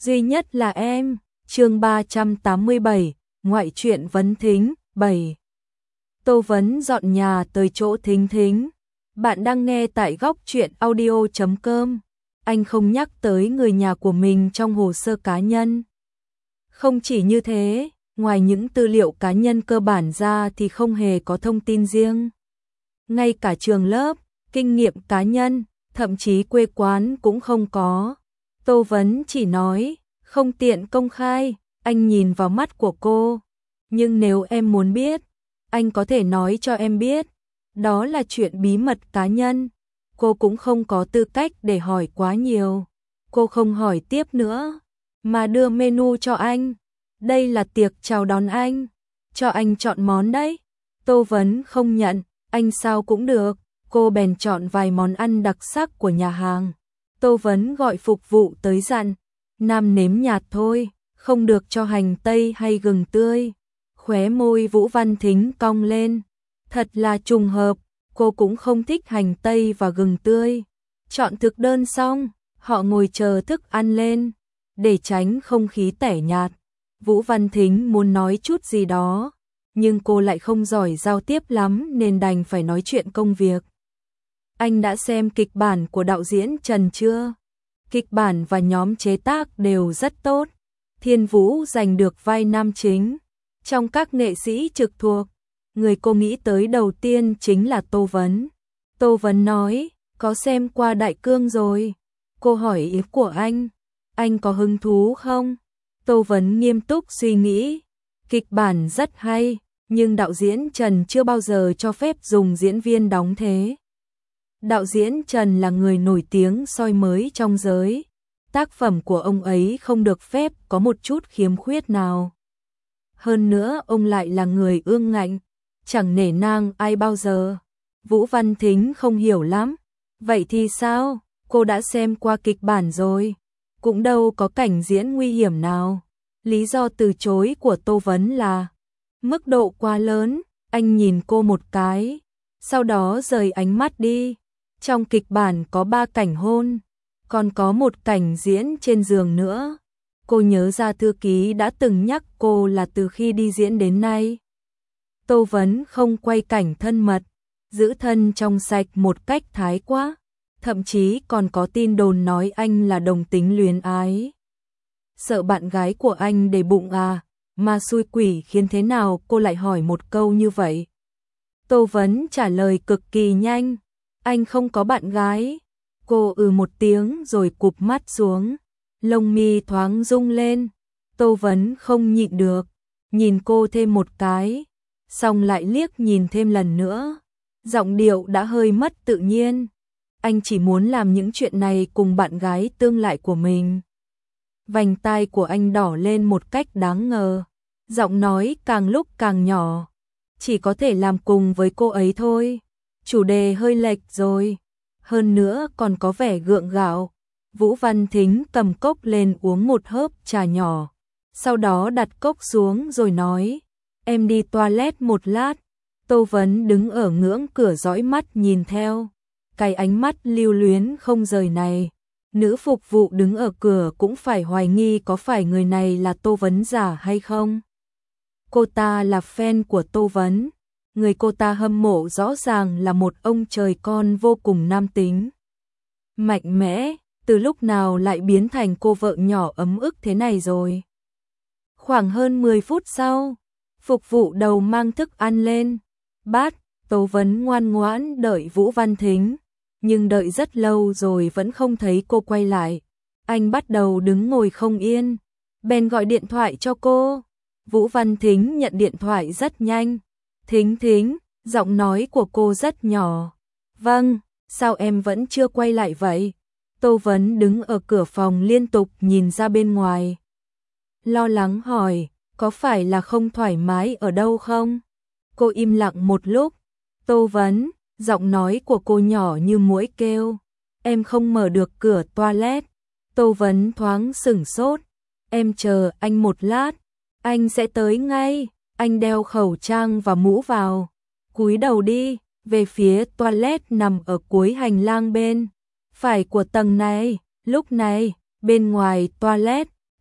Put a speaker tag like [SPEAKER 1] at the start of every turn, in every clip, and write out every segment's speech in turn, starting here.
[SPEAKER 1] duy nhất là em. Chương 387, ngoại truyện Vấn Thính 7. Tô Vấn dọn nhà tới chỗ Thính Thính. Bạn đang nghe tại góc truyện audio.com. Anh không nhắc tới người nhà của mình trong hồ sơ cá nhân. Không chỉ như thế, ngoài những tư liệu cá nhân cơ bản ra thì không hề có thông tin riêng. Ngay cả trường lớp, kinh nghiệm cá nhân, thậm chí quê quán cũng không có. Tô Vấn chỉ nói, không tiện công khai. Anh nhìn vào mắt của cô. Nhưng nếu em muốn biết, anh có thể nói cho em biết. Đó là chuyện bí mật cá nhân. Cô cũng không có tư cách để hỏi quá nhiều. Cô không hỏi tiếp nữa, mà đưa menu cho anh. Đây là tiệc chào đón anh, cho anh chọn món đấy. Tô Vấn không nhận, anh sao cũng được. Cô bèn chọn vài món ăn đặc sắc của nhà hàng. Tô Vấn gọi phục vụ tới dặn, nam nếm nhạt thôi, không được cho hành tây hay gừng tươi. Khóe môi Vũ Văn Thính cong lên. Thật là trùng hợp, cô cũng không thích hành tây và gừng tươi. Chọn thực đơn xong, họ ngồi chờ thức ăn lên. Để tránh không khí tẻ nhạt, Vũ Văn Thính muốn nói chút gì đó, nhưng cô lại không giỏi giao tiếp lắm nên đành phải nói chuyện công việc. Anh đã xem kịch bản của đạo diễn Trần chưa? Kịch bản và nhóm chế tác đều rất tốt. Thiên Vũ giành được vai nam chính. Trong các nghệ sĩ trực thuộc, người cô nghĩ tới đầu tiên chính là Tô Vấn. Tô Vấn nói, có xem qua Đại Cương rồi. Cô hỏi ý của anh có hứng thú không? Tô Vấn nghiêm túc suy nghĩ. Kịch bản rất hay, nhưng đạo diễn Trần chưa bao giờ cho phép dùng diễn viên đóng thế. Đạo diễn Trần là người nổi tiếng soi mới trong giới. Tác phẩm của ông ấy không được phép có một chút khiếm khuyết nào. Hơn nữa ông lại là người ương ngạnh, chẳng nể nang ai bao giờ. Vũ Văn Thính không hiểu lắm. Vậy thì sao? Cô đã xem qua kịch bản rồi. Cũng đâu có cảnh diễn nguy hiểm nào. Lý do từ chối của Tô Vấn là mức độ quá lớn. Anh nhìn cô một cái, sau đó rời ánh mắt đi. Trong kịch bản có 3 cảnh hôn, còn có một cảnh diễn trên giường nữa. Cô nhớ ra thư ký đã từng nhắc cô là từ khi đi diễn đến nay, Tô Vấn không quay cảnh thân mật, giữ thân trong sạch một cách thái quá. Thậm chí còn có tin đồn nói anh là đồng tính luyến ái. Sợ bạn gái của anh để bụng à, mà xui quỷ khiến thế nào cô lại hỏi một câu như vậy. Tô Vấn trả lời cực kỳ nhanh, anh không có bạn gái. Cô một tiếng rồi cụp mắt xuống, lông mi thoáng rung lên. Tô Vấn không nhịn được, nhìn cô thêm một cái, xong lại liếc nhìn thêm lần nữa. Giọng điệu đã hơi mất tự nhiên. Anh chỉ muốn làm những chuyện này cùng bạn gái tương lai của mình. Vành tai của anh đỏ lên một cách đáng ngờ. Giọng nói càng lúc càng nhỏ. Chỉ có thể làm cùng với cô ấy thôi. Chủ đề hơi lệch rồi. Hơn nữa còn có vẻ gượng gạo. Vũ Văn Thính cầm cốc lên uống một hớp trà nhỏ. Sau đó đặt cốc xuống rồi nói, em đi toilet một lát. Tô Vấn đứng ở ngưỡng cửa dõi mắt nhìn theo. Cái ánh mắt lưu luyến không rời này. Nữ phục vụ đứng ở cửa cũng phải hoài nghi có phải người này là Tô Vấn giả hay không. Cô ta là fan của Tô Vấn. Người cô ta hâm mộ rõ ràng là một ông trời con vô cùng nam tính, mạnh mẽ. Từ lúc nào lại biến thành cô vợ nhỏ ấm ức thế này rồi. Khoảng hơn 10 phút sau, phục vụ đầu mang thức ăn lên. Bát, Tô Vấn ngoan ngoãn đợi Vũ Văn Thính. Nhưng đợi rất lâu rồi vẫn không thấy cô quay lại. Anh bắt đầu đứng ngồi không yên, bèn gọi điện thoại cho cô. Vũ Văn Thính nhận điện thoại rất nhanh. Thính Thính, giọng nói của cô rất nhỏ. Vâng, sao em vẫn chưa quay lại vậy? Tô Vấn đứng ở cửa phòng liên tục nhìn ra bên ngoài. Lo lắng hỏi, có phải là không thoải mái ở đâu không? Cô im lặng một lúc. Tô Vấn, giọng nói của cô nhỏ như muỗi kêu, em không mở được cửa toilet. Tô Vấn thoáng sửng sốt. Em chờ anh một lát, anh sẽ tới ngay. Anh đeo khẩu trang và mũ vào, cúi đầu đi về phía toilet nằm ở cuối hành lang bên phải của tầng này. Lúc này, bên ngoài toilet,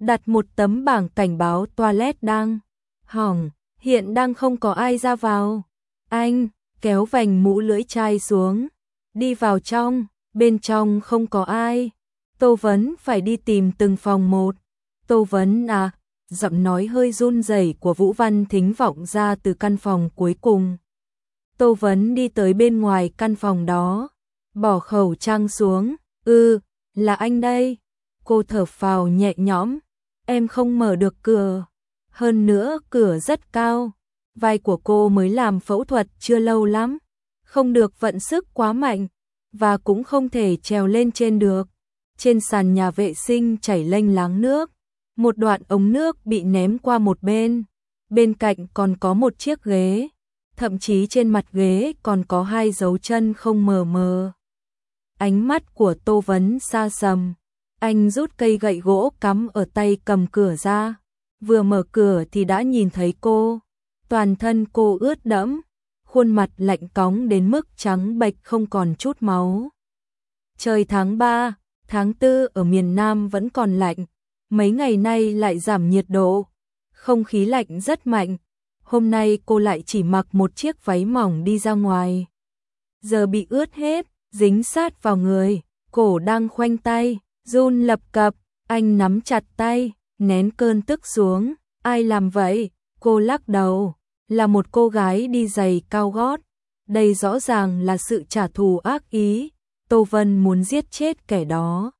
[SPEAKER 1] đặt một tấm bảng cảnh báo toilet đang hỏng, hiện đang không có ai ra vào. Anh kéo vành mũ lưỡi chai xuống, đi vào trong, bên trong không có ai. Tô Vấn phải đi tìm từng phòng một. Tô Vấn à, giọng nói hơi run rẩy của Vũ Văn Thính vọng ra từ căn phòng cuối cùng. Tô Vấn đi tới bên ngoài căn phòng đó, bỏ khẩu trang xuống, là anh đây. Cô thở phào nhẹ nhõm, em không mở được cửa. Hơn nữa cửa rất cao, vai của cô mới làm phẫu thuật chưa lâu lắm, không được vận sức quá mạnh, và cũng không thể trèo lên trên được. Trên sàn nhà vệ sinh chảy lênh láng nước, một đoạn ống nước bị ném qua một bên, bên cạnh còn có một chiếc ghế, thậm chí trên mặt ghế còn có 2 dấu chân không mờ mờ. Ánh mắt của Tô Vấn xa sầm, anh rút cây gậy gỗ cắm ở tay cầm cửa ra, vừa mở cửa thì đã nhìn thấy cô. Toàn thân cô ướt đẫm, khuôn mặt lạnh cóng đến mức trắng bệch không còn chút máu. Trời tháng 3, tháng 4 ở miền Nam vẫn còn lạnh, mấy ngày nay lại giảm nhiệt độ, không khí lạnh rất mạnh. Hôm nay cô lại chỉ mặc một chiếc váy mỏng đi ra ngoài. Giờ bị ướt hết, dính sát vào người, cổ đang khoanh tay, run lập cập, anh nắm chặt tay, nén cơn tức xuống. Ai làm vậy? Cô lắc đầu, là một cô gái đi giày cao gót. Đây rõ ràng là sự trả thù ác ý, Tô Vân muốn giết chết kẻ đó.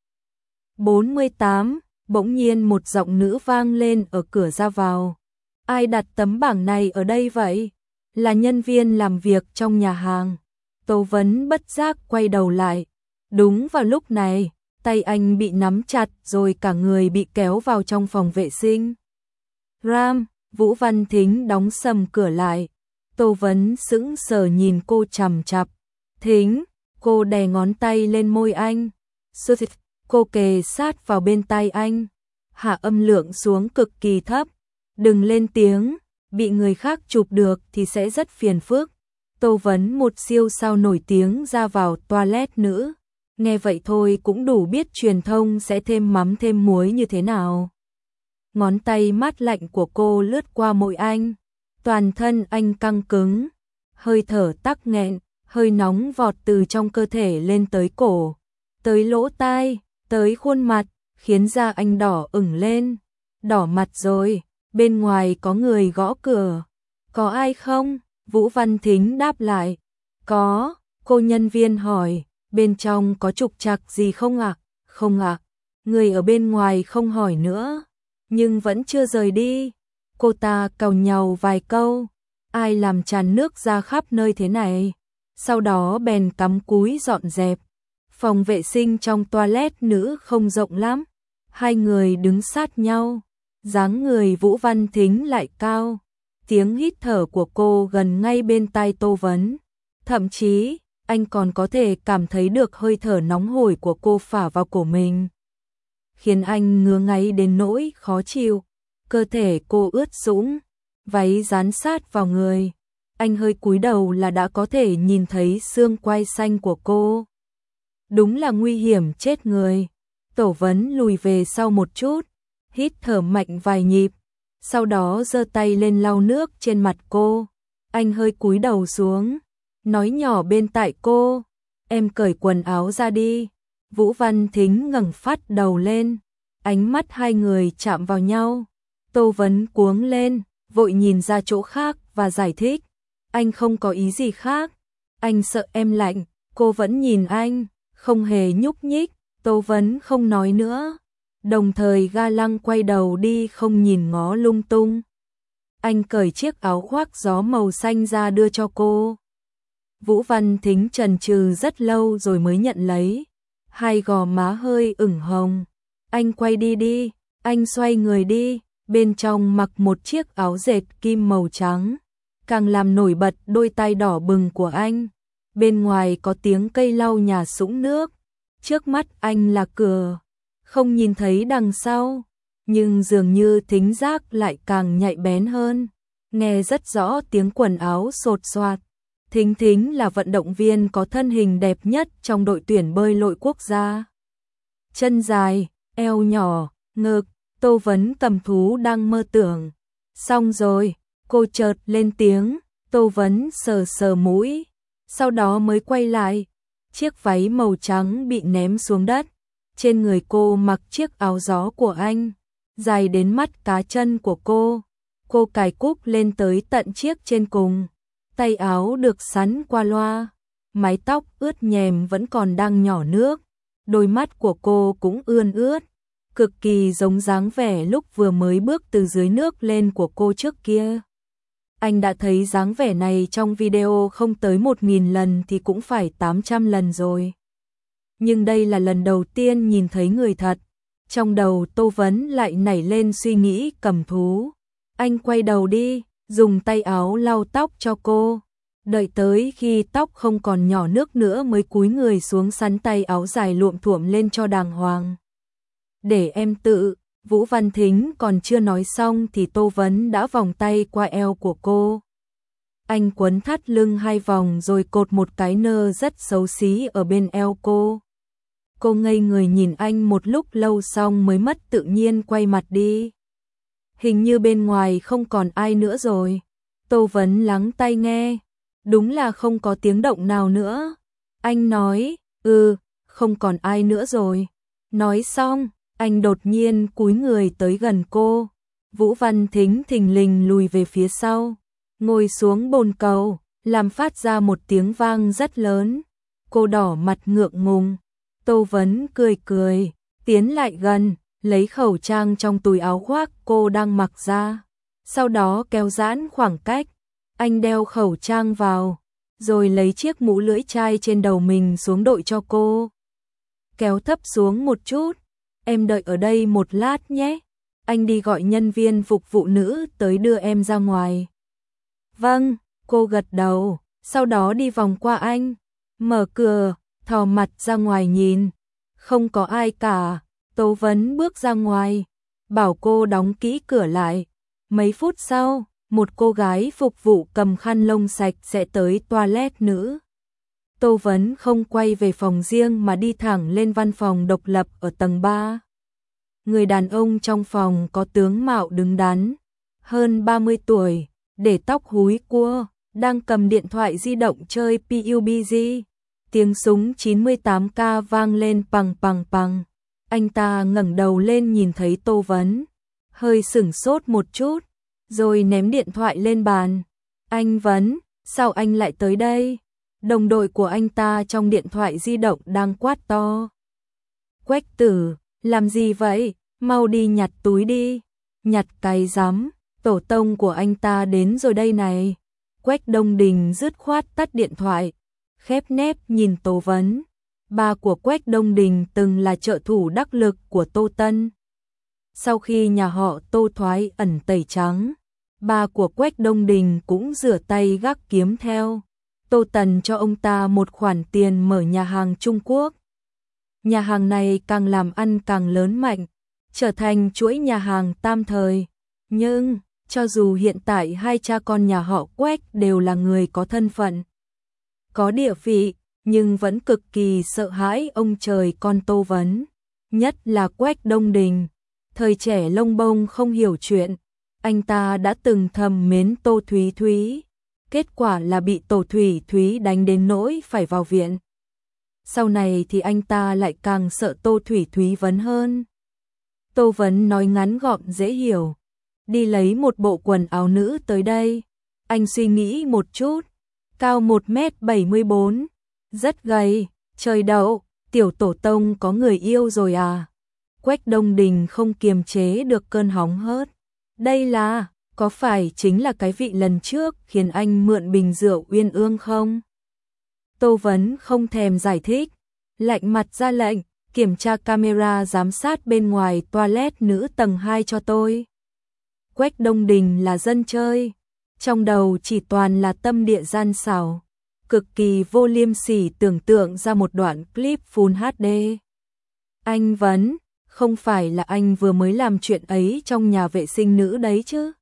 [SPEAKER 1] 48, bỗng nhiên một giọng nữ vang lên ở cửa ra vào. Ai đặt tấm bảng này ở đây vậy? Là nhân viên làm việc trong nhà hàng. Tô Vấn bất giác quay đầu lại. Đúng vào lúc này, tay anh bị nắm chặt rồi cả người bị kéo vào trong phòng vệ sinh. Ram, Vũ Văn Thính đóng sầm cửa lại. Tô Vấn sững sờ nhìn cô chằm chằm. Thính, cô đè ngón tay lên môi anh. Cô kề sát vào bên tai anh, hạ âm lượng xuống cực kỳ thấp. Đừng lên tiếng, bị người khác chụp được thì sẽ rất phiền phức. Tô Vấn một siêu sao nổi tiếng ra vào toilet nữ, nghe vậy thôi cũng đủ biết truyền thông sẽ thêm mắm thêm muối như thế nào. Ngón tay mát lạnh của cô lướt qua môi anh, toàn thân anh căng cứng, hơi thở tắc nghẹn, hơi nóng vọt từ trong cơ thể lên tới cổ, tới lỗ tai, tới khuôn mặt, khiến da anh đỏ ửng lên. Đỏ mặt rồi, bên ngoài có người gõ cửa. Có ai không? Vũ Văn Thính đáp lại. Có, cô nhân viên hỏi, bên trong có trục trặc gì không ạ? Không ạ. Người ở bên ngoài không hỏi nữa, nhưng vẫn chưa rời đi. Cô ta càu nhàu vài câu, ai làm tràn nước ra khắp nơi thế này? Sau đó bèn cắm cúi dọn dẹp. Phòng vệ sinh trong toilet nữ không rộng lắm, 2 người đứng sát nhau, dáng người Vũ Văn Thính lại cao, tiếng hít thở của cô gần ngay bên tai Tô Vấn, thậm chí anh còn có thể cảm thấy được hơi thở nóng hổi của cô phả vào cổ mình, khiến anh ngứa ngáy đến nỗi khó chịu. Cơ thể cô ướt sũng, váy dán sát vào người, anh hơi cúi đầu là đã có thể nhìn thấy xương quai xanh của cô. Đúng là nguy hiểm chết người. Tô Vấn lùi về sau một chút, hít thở mạnh vài nhịp, sau đó giơ tay lên lau nước trên mặt cô. Anh hơi cúi đầu xuống, nói nhỏ bên tai cô, em cởi quần áo ra đi. Vũ Văn Thính ngẩng phát đầu lên, ánh mắt 2 người chạm vào nhau. Tô Vấn cuống lên, vội nhìn ra chỗ khác và giải thích, anh không có ý gì khác, anh sợ em lạnh. Cô vẫn nhìn anh, không hề nhúc nhích. Tô Vấn không nói nữa, đồng thời ga lăng quay đầu đi không nhìn ngó lung tung. Anh cởi chiếc áo khoác gió màu xanh ra đưa cho cô. Vũ Văn Thính chần chừ rất lâu rồi mới nhận lấy, 2 gò má hơi ửng hồng. Anh quay đi đi, anh xoay người đi, bên trong mặc một chiếc áo dệt kim màu trắng, càng làm nổi bật đôi tay đỏ bừng của anh. Bên ngoài có tiếng cây lau nhà sũng nước, trước mắt anh là cửa, không nhìn thấy đằng sau, nhưng dường như thính giác lại càng nhạy bén hơn, nghe rất rõ tiếng quần áo xột xoạt. Thính Thính là vận động viên có thân hình đẹp nhất trong đội tuyển bơi lội quốc gia. Chân dài, eo nhỏ, ngực, Tô Vấn cầm thú đang mơ tưởng. Xong rồi, cô chợt lên tiếng, Tô Vấn sờ sờ mũi, sau đó mới quay lại. Chiếc váy màu trắng bị ném xuống đất, trên người cô mặc chiếc áo gió của anh, dài đến mắt cá chân của cô. Cô cài cúc lên tới tận chiếc trên cùng, tay áo được sắn qua loa, mái tóc ướt nhèm vẫn còn đang nhỏ nước, đôi mắt của cô cũng ươn ướt, cực kỳ giống dáng vẻ lúc vừa mới bước từ dưới nước lên của cô trước kia. Anh đã thấy dáng vẻ này trong video không tới 1000 lần thì cũng phải 800 lần rồi. Nhưng đây là lần đầu tiên nhìn thấy người thật. Trong đầu Tô Vấn lại nảy lên suy nghĩ cầm thú. Anh quay đầu đi, dùng tay áo lau tóc cho cô. Đợi tới khi tóc không còn nhỏ nước nữa mới cúi người xuống sắn tay áo dài luộm thuộm lên cho đàng hoàng. Để em tự. Vũ Văn Thính còn chưa nói xong thì Tô Vấn đã vòng tay qua eo của cô. Anh quấn thắt lưng 2 vòng rồi cột một cái nơ rất xấu xí ở bên eo cô. Cô ngây người nhìn anh một lúc lâu xong mới mất tự nhiên quay mặt đi. Hình như bên ngoài không còn ai nữa rồi. Tô Vấn lắng tai nghe. Đúng là không có tiếng động nào nữa. Anh nói, không còn ai nữa rồi. Nói xong, anh đột nhiên cúi người tới gần cô. Vũ Văn Thính thình lình lùi về phía sau, ngồi xuống bồn cầu, làm phát ra một tiếng vang rất lớn. Cô đỏ mặt ngượng ngùng. Tô Vấn cười cười, tiến lại gần, lấy khẩu trang trong túi áo khoác cô đang mặc ra. Sau đó kéo giãn khoảng cách, anh đeo khẩu trang vào, rồi lấy chiếc mũ lưỡi chai trên đầu mình xuống đội cho cô. Kéo thấp xuống một chút, em đợi ở đây một lát nhé, anh đi gọi nhân viên phục vụ nữ tới đưa em ra ngoài. Vâng, cô gật đầu, sau đó đi vòng qua anh, mở cửa, thò mặt ra ngoài nhìn, không có ai cả. Tô Vấn bước ra ngoài, bảo cô đóng kỹ cửa lại. Mấy phút sau, một cô gái phục vụ cầm khăn lông sạch sẽ tới toilet nữ. Tô Vấn không quay về phòng riêng mà đi thẳng lên văn phòng độc lập ở tầng 3. Người đàn ông trong phòng có tướng mạo đứng đắn, hơn 30 tuổi, để tóc húi cua, đang cầm điện thoại di động chơi PUBG. Tiếng súng 98K vang lên pằng pằng pằng. Anh ta ngẩng đầu lên nhìn thấy Tô Vấn, hơi sửng sốt một chút, rồi ném điện thoại lên bàn. Anh Vấn, sao anh lại tới đây? Đồng đội của anh ta trong điện thoại di động đang quát to. Quách Tử, làm gì vậy? Mau đi nhặt túi đi. Nhặt cái rắm, tổ tông của anh ta đến rồi đây này. Quách Đông Đình dứt khoát tắt điện thoại, khép nép nhìn Tô Vấn. Ba của Quách Đông Đình từng là trợ thủ đắc lực của Tô Tân. Sau khi nhà họ Tô thoái ẩn tẩy trắng, ba của Quách Đông Đình cũng rửa tay gác kiếm theo. Tô Tần cho ông ta một khoản tiền mở nhà hàng Trung Quốc. Nhà hàng này càng làm ăn càng lớn mạnh, trở thành chuỗi nhà hàng tam thời. Nhưng, cho dù hiện tại hai cha con nhà họ Quách đều là người có thân phận, có địa vị, nhưng vẫn cực kỳ sợ hãi ông trời con Tô Vấn. Nhất là Quách Đông Đình, thời trẻ lông bông không hiểu chuyện, anh ta đã từng thầm mến Tô Thúy Thúy. Kết quả là bị Tô Thúy Thúy đánh đến nỗi phải vào viện. Sau này thì anh ta lại càng sợ Tô Thúy Thúy Vấn hơn. Tô Vấn nói ngắn gọn dễ hiểu. Đi lấy một bộ quần áo nữ tới đây. Anh suy nghĩ một chút. Cao 1m74. Rất gầy. Trời đậu, tiểu tổ tông có người yêu rồi à? Quách Đông Đình không kiềm chế được cơn hóng hớt. Đây là, có phải chính là cái vị lần trước khiến anh mượn bình rượu uyên ương không? Tô Vấn không thèm giải thích, lạnh mặt ra lệnh, kiểm tra camera giám sát bên ngoài toilet nữ tầng 2 cho tôi. Quách Đông Đình là dân chơi, trong đầu chỉ toàn là tâm địa gian xảo, cực kỳ vô liêm sỉ tưởng tượng ra một đoạn clip Full HD. Anh Vấn, không phải là anh vừa mới làm chuyện ấy trong nhà vệ sinh nữ đấy chứ?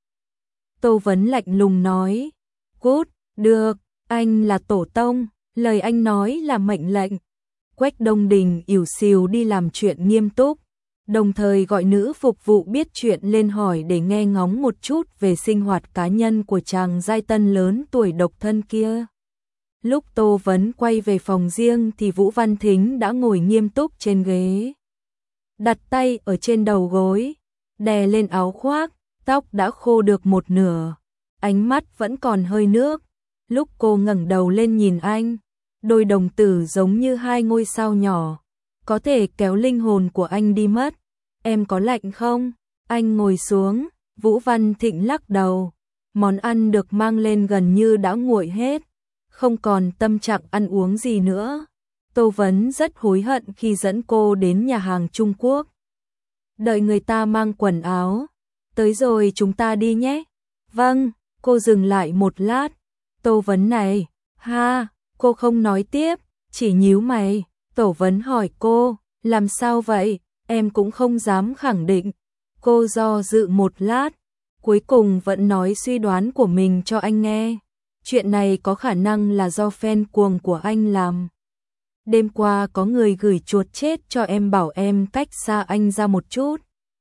[SPEAKER 1] Tô Vấn lạnh lùng nói. Cút, được, anh là tổ tông, lời anh nói là mệnh lệnh. Quách Đông Đình ỉu xìu đi làm chuyện nghiêm túc. đồng thời gọi nữ phục vụ biết chuyện lên hỏi để nghe ngóng một chút về sinh hoạt cá nhân của chàng giai tân lớn tuổi độc thân kia. Lúc Tô Vấn quay về phòng riêng thì Vũ Văn Thính đã ngồi nghiêm túc trên ghế, đặt tay ở trên đầu gối, đè lên áo khoác, tóc đã khô được một nửa, ánh mắt vẫn còn hơi nước. Lúc cô ngẩng đầu lên nhìn anh, đôi đồng tử giống như hai ngôi sao nhỏ, có thể kéo linh hồn của anh đi mất. Em có lạnh không? Anh ngồi xuống, Vũ Văn Thịnh lắc đầu. Món ăn được mang lên gần như đã nguội hết, không còn tâm trạng ăn uống gì nữa. Tô Vấn rất hối hận khi dẫn cô đến nhà hàng Trung Quốc. Đợi người ta mang quần áo. Tới rồi chúng ta đi nhé. Vâng, cô dừng lại một lát. Tô Vấn này, ha, cô không nói tiếp, chỉ nhíu mày. Tô Vấn hỏi cô, làm sao vậy? Em cũng không dám khẳng định. Cô do dự một lát, cuối cùng vẫn nói suy đoán của mình cho anh nghe. Chuyện này có khả năng là do fan cuồng của anh làm. Đêm qua có người gửi chuột chết cho em bảo em cách xa anh ra một chút.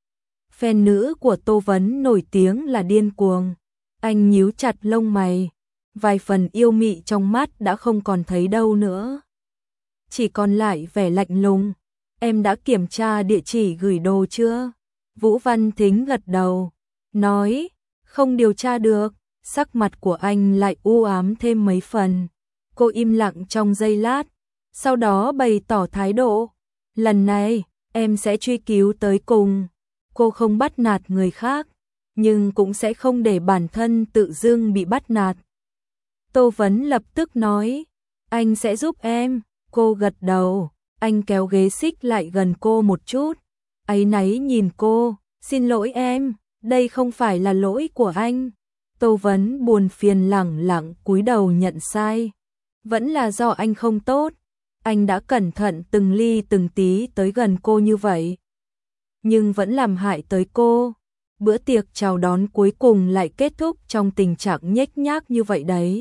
[SPEAKER 1] Fan nữ của Tô Vấn nổi tiếng là điên cuồng. Anh nhíu chặt lông mày, vài phần yêu mị trong mắt đã không còn thấy đâu nữa. Chỉ còn lại vẻ lạnh lùng. Em đã kiểm tra địa chỉ gửi đồ chưa? Vũ Văn Thính gật đầu, nói, không điều tra được. Sắc mặt của anh lại u ám thêm mấy phần. Cô im lặng trong giây lát, sau đó bày tỏ thái độ. Lần này, em sẽ truy cứu tới cùng. Cô không bắt nạt người khác, nhưng cũng sẽ không để bản thân tự dưng bị bắt nạt. Tô Vấn lập tức nói, anh sẽ giúp em. Cô gật đầu, anh kéo ghế xích lại gần cô một chút. Áy náy nhìn cô, xin lỗi em, đây không phải là lỗi của anh. Tô Vấn buồn phiền lẳng lặng cúi đầu nhận sai. Vẫn là do anh không tốt. Anh đã cẩn thận từng ly từng tí tới gần cô như vậy, nhưng vẫn làm hại tới cô. Bữa tiệc chào đón cuối cùng lại kết thúc trong tình trạng nhếch nhác như vậy đấy.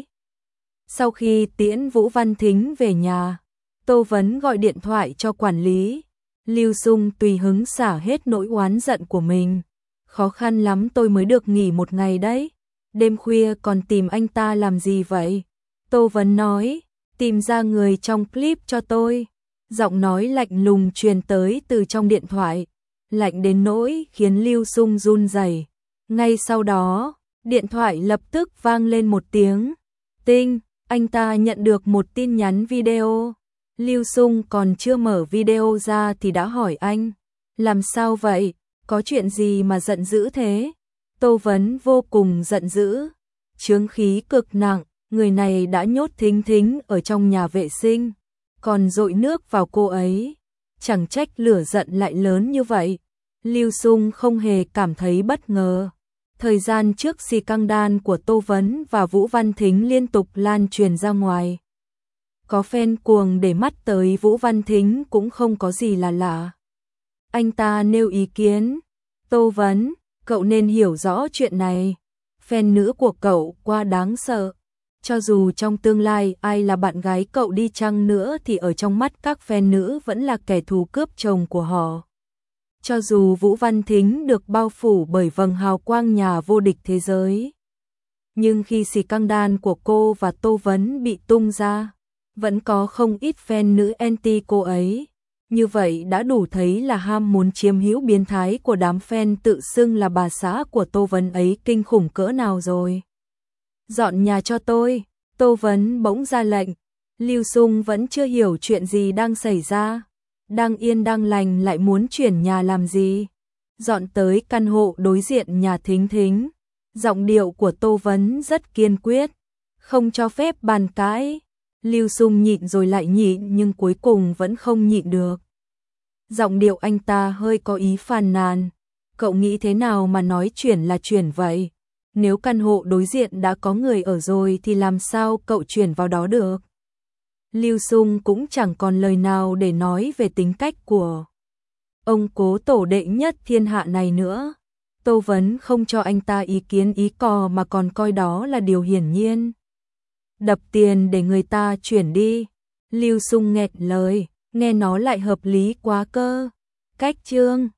[SPEAKER 1] Sau khi tiễn Vũ Văn Thính về nhà, Tô Vấn gọi điện thoại cho quản lý. Lưu Sung tùy hứng xả hết nỗi oán giận của mình. Khó khăn lắm tôi mới được nghỉ một ngày đấy. Đêm khuya còn tìm anh ta làm gì vậy? Tô Vấn nói, tìm ra người trong clip cho tôi. Giọng nói lạnh lùng truyền tới từ trong điện thoại, lạnh đến nỗi khiến Lưu Sung run rẩy. Ngay sau đó, điện thoại lập tức vang lên một tiếng. Tinh, anh ta nhận được một tin nhắn video. Lưu Sung còn chưa mở video ra thì đã hỏi anh, làm sao vậy? Có chuyện gì mà giận dữ thế? Tô Vấn vô cùng giận dữ, chướng khí cực nặng, người này đã nhốt Thính Thính ở trong nhà vệ sinh, còn dội nước vào cô ấy. Chẳng trách lửa giận lại lớn như vậy. Lưu Sung không hề cảm thấy bất ngờ. Thời gian trước scandal của Tô Vấn và Vũ Văn Thính liên tục lan truyền ra ngoài. Có fan cuồng để mắt tới Vũ Văn Thính cũng không có gì là lạ. Anh ta nêu ý kiến, Tô Vấn, cậu nên hiểu rõ chuyện này. Fan nữ của cậu quá đáng sợ. Cho dù trong tương lai ai là bạn gái cậu đi chăng nữa thì ở trong mắt các fan nữ vẫn là kẻ thù cướp chồng của họ. Cho dù Vũ Văn Thính được bao phủ bởi vầng hào quang nhà vô địch thế giới, nhưng khi scandal của cô và Tô Vấn bị tung ra, vẫn có không ít fan nữ anti cô ấy. Như vậy đã đủ thấy là ham muốn chiếm hữu biến thái của đám fan tự xưng là bà xã của Tô Vấn ấy kinh khủng cỡ nào rồi. Dọn nhà cho tôi, Tô Vấn bỗng ra lệnh. Lưu Sung vẫn chưa hiểu chuyện gì đang xảy ra. Đang yên đang lành lại muốn chuyển nhà làm gì? Dọn tới căn hộ đối diện nhà Thính Thính. Giọng điệu của Tô Vấn rất kiên quyết, không cho phép bàn cãi. Lưu Sung nhịn rồi lại nhịn nhưng cuối cùng vẫn không nhịn được. Giọng điệu anh ta hơi có ý phàn nàn. Cậu nghĩ thế nào mà nói chuyển là chuyển vậy? Nếu căn hộ đối diện đã có người ở rồi thì làm sao cậu chuyển vào đó được? Lưu Sung cũng chẳng còn lời nào để nói về tính cách của ông cố tổ đệ nhất thiên hạ này nữa. Tô Vấn không cho anh ta ý kiến ý cò mà còn coi đó là điều hiển nhiên. Đập tiền để người ta chuyển đi. Lưu Sung nghẹn lời, nghe nó lại hợp lý quá cơ. Cách chương